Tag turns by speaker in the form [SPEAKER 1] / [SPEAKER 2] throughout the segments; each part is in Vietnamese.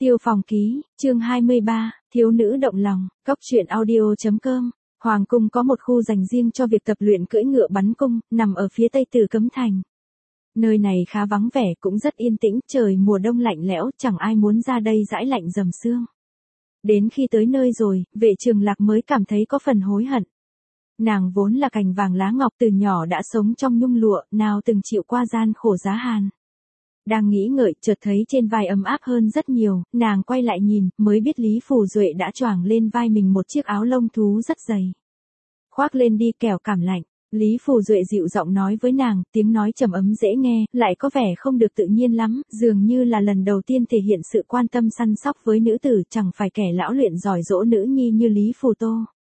[SPEAKER 1] Tiêu Phòng Ký, chương 23, Thiếu nữ động lòng, Cóc truyện audio.com. Hoàng cung có một khu dành riêng cho việc tập luyện cưỡi ngựa bắn cung, nằm ở phía tây Tử Cấm Thành. Nơi này khá vắng vẻ cũng rất yên tĩnh, trời mùa đông lạnh lẽo, chẳng ai muốn ra đây dãi lạnh dầm xương. Đến khi tới nơi rồi, Vệ Trường Lạc mới cảm thấy có phần hối hận. Nàng vốn là cành vàng lá ngọc, từ nhỏ đã sống trong nhung lụa, nào từng chịu qua gian khổ giá hàn. Đang nghĩ ngợi, chợt thấy trên vai ấm áp hơn rất nhiều, nàng quay lại nhìn, mới biết Lý Phù Duệ đã choàng lên vai mình một chiếc áo lông thú rất dày. Khoác lên đi kẻo cảm lạnh. Lý Phù Duệ dịu giọng nói với nàng, tiếng nói trầm ấm dễ nghe, lại có vẻ không được tự nhiên lắm, dường như là lần đầu tiên thể hiện sự quan tâm săn sóc với nữ tử, chẳng phải kẻ lão luyện giỏi dỗ nữ nhi như Lý Phù Tô.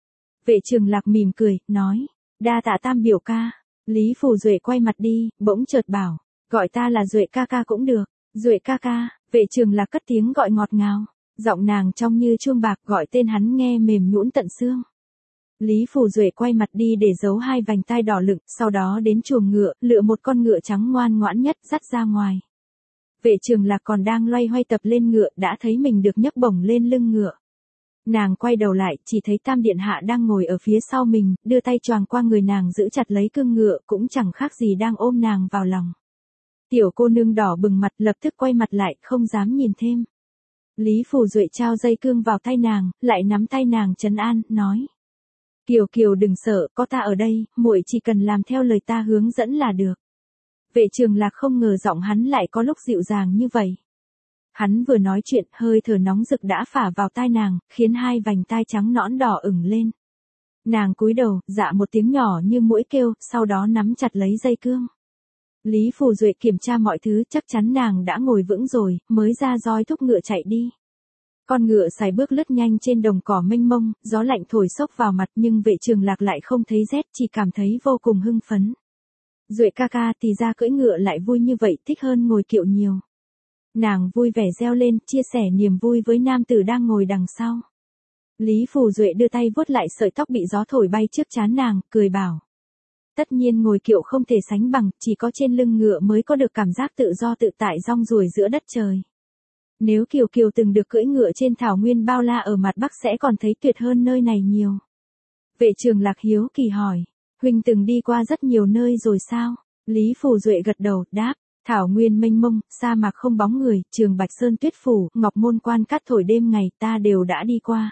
[SPEAKER 1] Vệ Trường Lạc mỉm cười, nói, đa tạ Tam biểu ca. Lý Phù Duệ quay mặt đi, bỗng chợt bảo, gọi ta là Duệ ca ca cũng được. Duệ ca ca. Vệ Trường Lạc cất tiếng gọi ngọt ngào, giọng nàng trong như chuông bạc, gọi tên hắn nghe mềm nhũn tận xương. Lý Phù Duệ quay mặt đi để giấu hai vành tai đỏ lựng, sau đó đến chuồng ngựa, lựa một con ngựa trắng ngoan ngoãn nhất dắt ra ngoài. Vệ Trường Lạc còn đang loay hoay tập lên ngựa, đã thấy mình được nhấc bổng lên lưng ngựa. Nàng quay đầu lại, chỉ thấy Tam điện hạ đang ngồi ở phía sau mình, đưa tay choàng qua người nàng giữ chặt lấy cương ngựa, cũng chẳng khác gì đang ôm nàng vào lòng. Tiểu cô nương đỏ bừng mặt, lập tức quay mặt lại, không dám nhìn thêm. Lý Phù Duệ trao dây cương vào tay nàng, lại nắm tay nàng trấn an, nói: Kiều Kiều đừng sợ, có ta ở đây, muội chỉ cần làm theo lời ta hướng dẫn là được. Vệ Trường Lạc không ngờ giọng hắn lại có lúc dịu dàng như vậy. Hắn vừa nói chuyện, hơi thở nóng rực đã phả vào tai nàng, khiến hai vành tai trắng nõn đỏ ửng lên. Nàng cúi đầu, dạ một tiếng nhỏ như muỗi kêu, sau đó nắm chặt lấy dây cương. Lý Phù Duệ kiểm tra mọi thứ, chắc chắn nàng đã ngồi vững rồi, mới ra roi thúc ngựa chạy đi. Con ngựa sải bước lướt nhanh trên đồng cỏ mênh mông, gió lạnh thổi xốc vào mặt, nhưng Vệ Trường Lạc lại không thấy rét, chỉ cảm thấy vô cùng hưng phấn. Duệ ca ca thì ra cưỡi ngựa lại vui như vậy, thích hơn ngồi kiệu nhiều. Nàng vui vẻ reo lên, chia sẻ niềm vui với nam tử đang ngồi đằng sau. Lý Phù Duệ đưa tay vuốt lại sợi tóc bị gió thổi bay trước trán nàng, cười bảo: Tất nhiên ngồi kiệu không thể sánh bằng, chỉ có trên lưng ngựa mới có được cảm giác tự do tự tại rong ruổi giữa đất trời. Nếu Kiều Kiều từng được cưỡi ngựa trên thảo nguyên bao la ở mặt Bắc sẽ còn thấy tuyệt hơn nơi này nhiều. Vệ Trường Lạc hiếu kỳ hỏi, huynh từng đi qua rất nhiều nơi rồi sao? Lý Phù Duệ gật đầu, đáp, thảo nguyên mênh mông, sa mạc không bóng người, Trường Bạch Sơn tuyết phủ, Ngọc Môn Quan cát thổi đêm ngày, ta đều đã đi qua.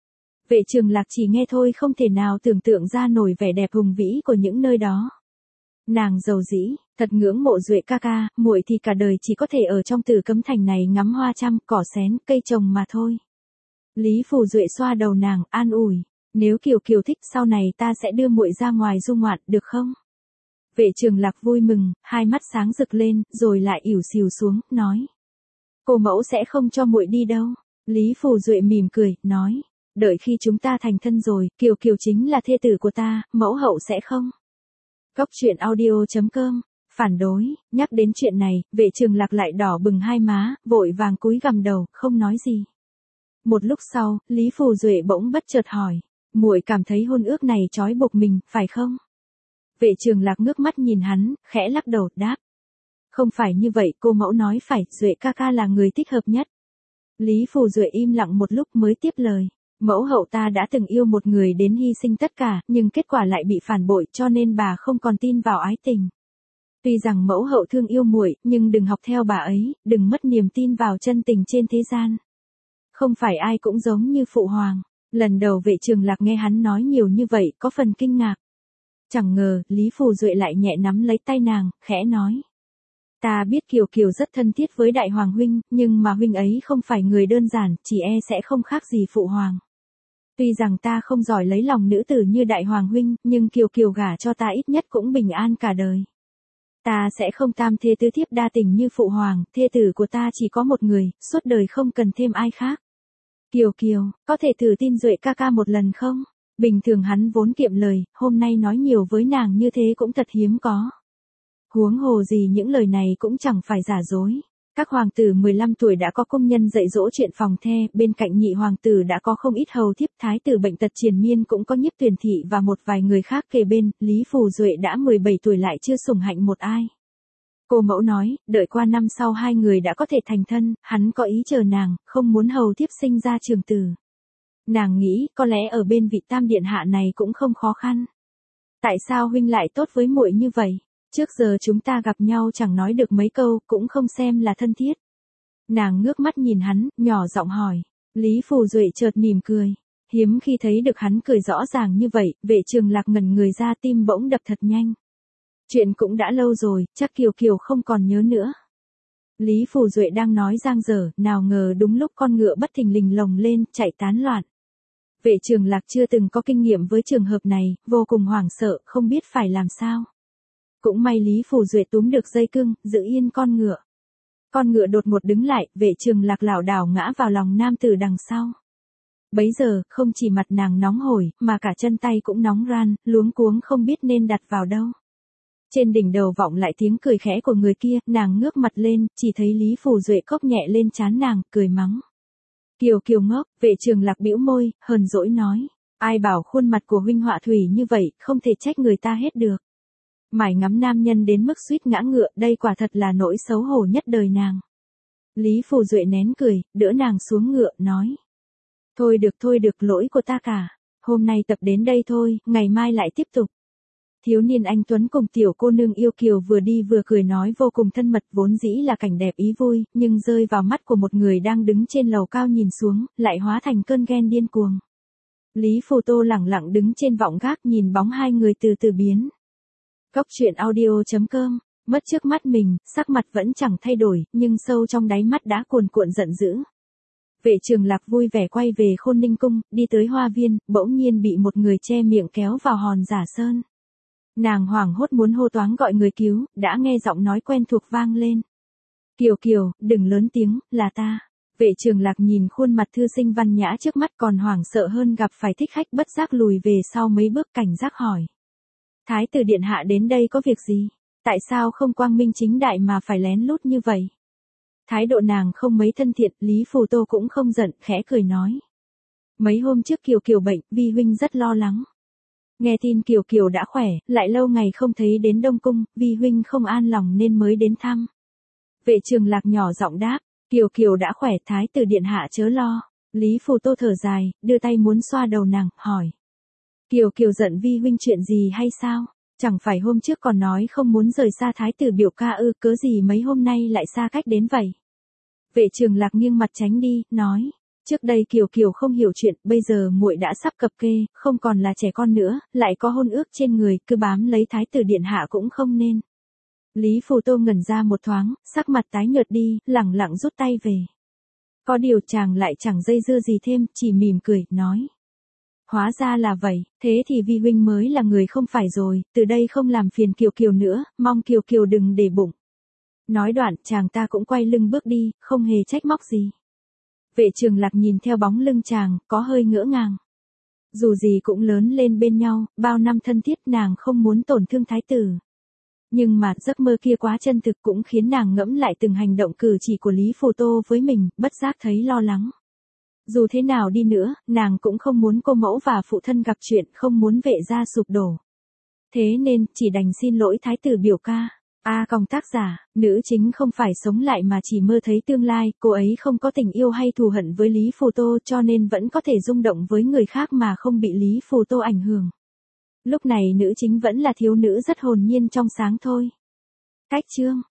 [SPEAKER 1] Vệ Trường Lạc chỉ nghe thôi không thể nào tưởng tượng ra nổi vẻ đẹp hùng vĩ của những nơi đó. Nàng dầu dĩ, thật ngưỡng mộ Duệ ca ca, muội thì cả đời chỉ có thể ở trong Tử Cấm Thành này ngắm hoa trăm, cỏ xén, cây trồng mà thôi. Lý Phù Duệ xoa đầu nàng, an ủi, nếu Kiều Kiều thích sau này ta sẽ đưa muội ra ngoài du ngoạn, được không? Vệ Trường Lạc vui mừng, hai mắt sáng rực lên, rồi lại ỉu xìu xuống, nói: Cô mẫu sẽ không cho muội đi đâu. Lý Phù Duệ mỉm cười, nói: Đợi khi chúng ta thành thân rồi, Kiều Kiều chính là thê tử của ta, mẫu hậu sẽ không? Cóc truyện audio.com. Phản đối, nhắc đến chuyện này, Vệ Trường Lạc lại đỏ bừng hai má, vội vàng cúi gằm đầu, không nói gì. Một lúc sau, Lý Phù Duệ bỗng bất chợt hỏi, muội cảm thấy hôn ước này trói buộc mình, phải không? Vệ Trường Lạc ngước mắt nhìn hắn, khẽ lắc đầu, đáp, không phải như vậy, cô mẫu nói phải, Duệ ca ca là người thích hợp nhất. Lý Phù Duệ im lặng một lúc mới tiếp lời. Mẫu hậu ta đã từng yêu một người đến hy sinh tất cả, nhưng kết quả lại bị phản bội, cho nên bà không còn tin vào ái tình. Tuy rằng mẫu hậu thương yêu muội, nhưng đừng học theo bà ấy, đừng mất niềm tin vào chân tình trên thế gian. Không phải ai cũng giống như phụ hoàng. Lần đầu Vệ Trường Lạc nghe hắn nói nhiều như vậy, có phần kinh ngạc. Chẳng ngờ, Lý Phù Duệ lại nhẹ nắm lấy tay nàng, khẽ nói. Ta biết Kiều Kiều rất thân thiết với Đại Hoàng huynh, nhưng mà huynh ấy không phải người đơn giản, chỉ e sẽ không khác gì phụ hoàng. Tuy rằng ta không giỏi lấy lòng nữ tử như Đại Hoàng huynh, nhưng Kiều Kiều gả cho ta ít nhất cũng bình an cả đời. Ta sẽ không tam thê tứ thiếp đa tình như phụ hoàng, thê tử của ta chỉ có một người, suốt đời không cần thêm ai khác. Kiều Kiều, có thể thử tin Duệ ca ca một lần không? Bình thường hắn vốn kiệm lời, hôm nay nói nhiều với nàng như thế cũng thật hiếm có. Huống hồ gì những lời này cũng chẳng phải giả dối. Các hoàng tử 15 tuổi đã có công nhân dạy dỗ chuyện phòng the, bên cạnh nhị hoàng tử đã có không ít hầu thiếp, thái tử bệnh tật triền miên cũng có nhiếp tuyển thị và một vài người khác kề bên, Lý Phù Duệ đã 17 tuổi lại chưa sủng hạnh một ai. Cô mẫu nói, đợi qua năm sau hai người đã có thể thành thân, hắn có ý chờ nàng, không muốn hầu thiếp sinh ra trường tử. Nàng nghĩ, có lẽ ở bên vị tam điện hạ này cũng không khó khăn. Tại sao huynh lại tốt với muội như vậy? Trước giờ chúng ta gặp nhau chẳng nói được mấy câu, cũng không xem là thân thiết. Nàng ngước mắt nhìn hắn, nhỏ giọng hỏi. Lý Phù Duệ chợt mỉm cười. Hiếm khi thấy được hắn cười rõ ràng như vậy, Vệ Trường Lạc ngẩn người ra, tim bỗng đập thật nhanh. Chuyện cũng đã lâu rồi, chắc Kiều Kiều không còn nhớ nữa. Lý Phù Duệ đang nói giang dở, nào ngờ đúng lúc con ngựa bất thình lình lồng lên, chạy tán loạn. Vệ Trường Lạc chưa từng có kinh nghiệm với trường hợp này, vô cùng hoảng sợ, không biết phải làm sao. Cũng may Lý Phù Duệ túm được dây cương, giữ yên con ngựa. Con ngựa đột ngột đứng lại, Vệ Trường Lạc lảo đảo ngã vào lòng nam tử đằng sau. Bấy giờ, không chỉ mặt nàng nóng hổi, mà cả chân tay cũng nóng ran, luống cuống không biết nên đặt vào đâu. Trên đỉnh đầu vọng lại tiếng cười khẽ của người kia, nàng ngước mặt lên, chỉ thấy Lý Phù Duệ cốc nhẹ lên trán nàng, cười mắng. Kiều Kiều ngốc, Vệ Trường Lạc bĩu môi, hờn dỗi nói. Ai bảo khuôn mặt của huynh họa thủy như vậy, không thể trách người ta hết được. Mải ngắm nam nhân đến mức suýt ngã ngựa, đây quả thật là nỗi xấu hổ nhất đời nàng. Lý Phù Duệ nén cười, đỡ nàng xuống ngựa, nói. Thôi được, lỗi của ta cả. Hôm nay tập đến đây thôi, ngày mai lại tiếp tục. Thiếu niên anh Tuấn cùng tiểu cô nương yêu kiều vừa đi vừa cười nói vô cùng thân mật, vốn dĩ là cảnh đẹp ý vui, nhưng rơi vào mắt của một người đang đứng trên lầu cao nhìn xuống, lại hóa thành cơn ghen điên cuồng. Lý Phù Tô lẳng lặng đứng trên vọng gác nhìn bóng hai người từ từ biến. Cốc truyện audio.com, mất trước mắt mình, sắc mặt vẫn chẳng thay đổi, nhưng sâu trong đáy mắt đã cuồn cuộn giận dữ. Vệ Trường Lạc vui vẻ quay về Khôn Ninh Cung, đi tới hoa viên, bỗng nhiên bị một người che miệng kéo vào hòn giả sơn. Nàng hoảng hốt muốn hô toáng gọi người cứu, đã nghe giọng nói quen thuộc vang lên. Kiều Kiều, đừng lớn tiếng, là ta. Vệ Trường Lạc nhìn khuôn mặt thư sinh văn nhã trước mắt còn hoảng sợ hơn gặp phải thích khách, bất giác lùi về sau mấy bước, cảnh giác hỏi. Thái tử điện hạ đến đây có việc gì? Tại sao không quang minh chính đại mà phải lén lút như vậy? Thái độ nàng không mấy thân thiện, Lý Phù Tô cũng không giận, khẽ cười nói. Mấy hôm trước Kiều Kiều bệnh, vi huynh rất lo lắng. Nghe tin Kiều Kiều đã khỏe, lại lâu ngày không thấy đến Đông Cung, vi huynh không an lòng nên mới đến thăm. Vệ Trường Lạc nhỏ giọng đáp, Kiều Kiều đã khỏe, thái tử điện hạ chớ lo. Lý Phù Tô thở dài, đưa tay muốn xoa đầu nàng, hỏi. Kiều Kiều giận vi huynh chuyện gì hay sao? Chẳng phải hôm trước còn nói không muốn rời xa thái tử biểu ca ư, cớ gì mấy hôm nay lại xa cách đến vậy? Vệ Trường Lạc nghiêng mặt tránh đi, nói. Trước đây Kiều Kiều không hiểu chuyện, bây giờ muội đã sắp cập kê, không còn là trẻ con nữa, lại có hôn ước trên người, cứ bám lấy thái tử điện hạ cũng không nên. Lý Phù Tô ngẩn ra một thoáng, sắc mặt tái nhợt đi, lẳng lặng rút tay về. Có điều chàng lại chẳng dây dưa gì thêm, chỉ mỉm cười, nói. Hóa ra là vậy, thế thì vi huynh mới là người không phải rồi, từ đây không làm phiền Kiều Kiều nữa, mong Kiều Kiều đừng để bụng. Nói đoạn, chàng ta cũng quay lưng bước đi, không hề trách móc gì. Vệ Trường Lạc nhìn theo bóng lưng chàng, có hơi ngỡ ngàng. Dù gì cũng lớn lên bên nhau, bao năm thân thiết, nàng không muốn tổn thương thái tử. Nhưng mà giấc mơ kia quá chân thực cũng khiến nàng ngẫm lại từng hành động cử chỉ của Lý Phù Tô với mình, bất giác thấy lo lắng. Dù thế nào đi nữa, nàng cũng không muốn cô mẫu và phụ thân gặp chuyện, không muốn Vệ gia sụp đổ. Thế nên, chỉ đành xin lỗi thái tử biểu ca. Còng tác giả, nữ chính không phải sống lại mà chỉ mơ thấy tương lai, cô ấy không có tình yêu hay thù hận với Lý Phù Tô cho nên vẫn có thể rung động với người khác mà không bị Lý Phù Tô ảnh hưởng. Lúc này nữ chính vẫn là thiếu nữ rất hồn nhiên trong sáng thôi. Cách chương